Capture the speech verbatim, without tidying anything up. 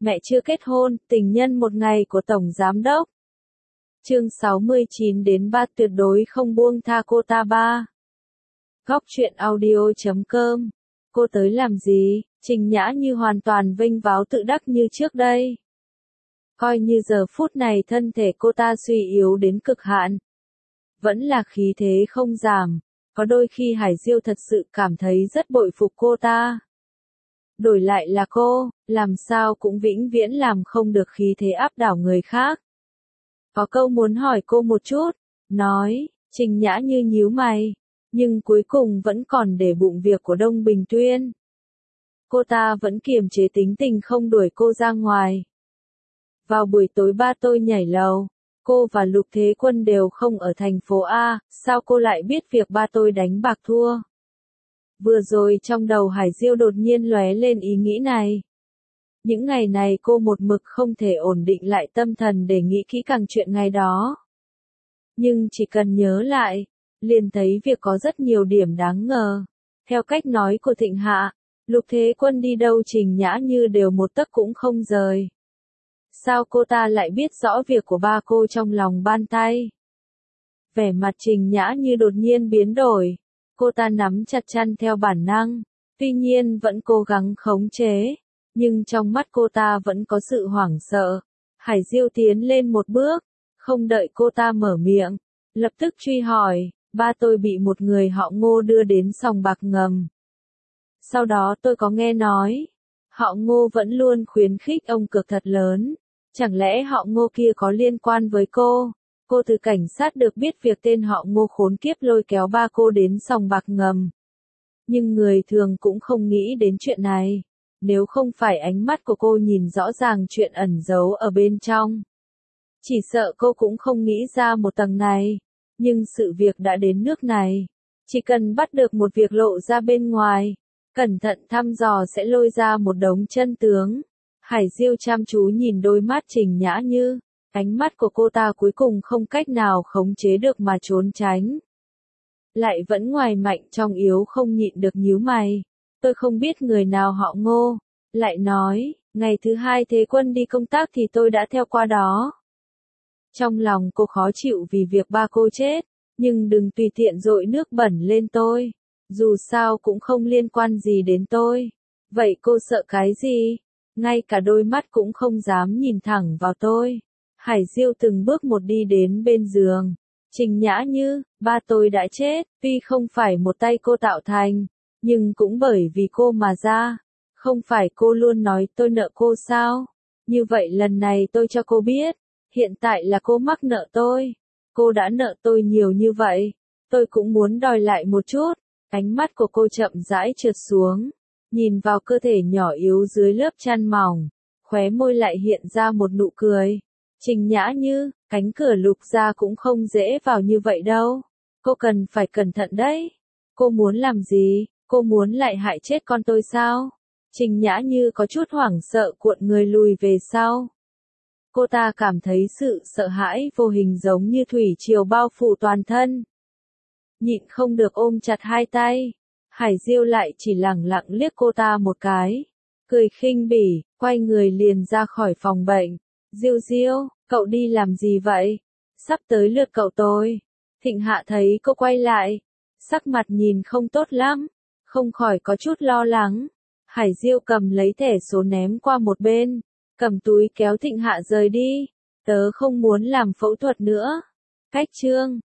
mẹ chưa kết hôn, tình nhân một ngày của Tổng Giám Đốc. Chương sáu mươi chín đến ba tuyệt đối không buông tha cô ta ba. Góc truyện audio chấm com. Cô tới làm gì? Trình Nhã Như hoàn toàn vênh váo tự đắc như trước đây. Coi như giờ phút này thân thể cô ta suy yếu đến cực hạn. Vẫn là khí thế không giảm. Có đôi khi Hải Diêu thật sự cảm thấy rất bội phục cô ta. Đổi lại là cô, làm sao cũng vĩnh viễn làm không được khí thế áp đảo người khác. Có câu muốn hỏi cô một chút, nói, Trình Nhã Như nhíu mày, nhưng cuối cùng vẫn còn để bụng việc của Đông Bình Tuyên. Cô ta vẫn kiềm chế tính tình không đuổi cô ra ngoài. Vào buổi tối ba tôi nhảy lầu, cô và Lục Thế Quân đều không ở thành phố A, sao cô lại biết việc ba tôi đánh bạc thua? Vừa rồi trong đầu Hải Diêu đột nhiên lóe lên ý nghĩ này. Những ngày này cô một mực không thể ổn định lại tâm thần để nghĩ kỹ càng chuyện ngày đó. Nhưng chỉ cần nhớ lại, liền thấy việc có rất nhiều điểm đáng ngờ. Theo cách nói của Thịnh Hạ, Lục Thế Quân đi đâu Trình Nhã Như đều một tấc cũng không rời. Sao cô ta lại biết rõ việc của ba cô trong lòng bàn tay? Vẻ mặt Trình Nhã Như đột nhiên biến đổi. Cô ta nắm chặt chăn theo bản năng, tuy nhiên vẫn cố gắng khống chế, nhưng trong mắt cô ta vẫn có sự hoảng sợ. Hải Diêu tiến lên một bước, không đợi cô ta mở miệng, lập tức truy hỏi, ba tôi bị một người họ Ngô đưa đến sòng bạc ngầm. Sau đó tôi có nghe nói, họ Ngô vẫn luôn khuyến khích ông cược thật lớn, chẳng lẽ họ Ngô kia có liên quan với cô? Cô từ cảnh sát được biết việc tên họ Ngô khốn kiếp lôi kéo ba cô đến sòng bạc ngầm. Nhưng người thường cũng không nghĩ đến chuyện này, nếu không phải ánh mắt của cô nhìn rõ ràng chuyện ẩn giấu ở bên trong. Chỉ sợ cô cũng không nghĩ ra một tầng này, nhưng sự việc đã đến nước này. Chỉ cần bắt được một việc lộ ra bên ngoài, cẩn thận thăm dò sẽ lôi ra một đống chân tướng. Hải Diêu chăm chú nhìn đôi mắt Trình Nhã Như. Ánh mắt của cô ta cuối cùng không cách nào khống chế được mà trốn tránh. Lại vẫn ngoài mạnh trong yếu không nhịn được nhíu mày. Tôi không biết người nào họ Ngô. Lại nói, ngày thứ hai Thế Quân đi công tác thì tôi đã theo qua đó. Trong lòng cô khó chịu vì việc ba cô chết, nhưng đừng tùy tiện dội nước bẩn lên tôi. Dù sao cũng không liên quan gì đến tôi. Vậy cô sợ cái gì? Ngay cả đôi mắt cũng không dám nhìn thẳng vào tôi. Hải Diêu từng bước một đi đến bên giường. Trình Nhã Như, ba tôi đã chết, tuy không phải một tay cô tạo thành, nhưng cũng bởi vì cô mà ra. Không phải cô luôn nói tôi nợ cô sao? Như vậy lần này tôi cho cô biết, hiện tại là cô mắc nợ tôi. Cô đã nợ tôi nhiều như vậy, tôi cũng muốn đòi lại một chút. Ánh mắt của cô chậm rãi trượt xuống, nhìn vào cơ thể nhỏ yếu dưới lớp chăn mỏng, khóe môi lại hiện ra một nụ cười. Trình Nhã Như, cánh cửa Lục gia cũng không dễ vào như vậy đâu. Cô cần phải cẩn thận đấy. Cô muốn làm gì? Cô muốn lại hại chết con tôi sao? Trình Nhã Như có chút hoảng sợ cuộn người lùi về sau. Cô ta cảm thấy sự sợ hãi vô hình giống như thủy triều bao phủ toàn thân. Nhịn không được ôm chặt hai tay. Hải Diêu lại chỉ lẳng lặng liếc cô ta một cái. Cười khinh bỉ, quay người liền ra khỏi phòng bệnh. Diêu Diêu, cậu đi làm gì vậy? Sắp tới lượt cậu tôi. Thịnh Hạ thấy cô quay lại, sắc mặt nhìn không tốt lắm, không khỏi có chút lo lắng. Hải Diêu cầm lấy thẻ số ném qua một bên, cầm túi kéo Thịnh Hạ rời đi. Tớ không muốn làm phẫu thuật nữa. Cách chương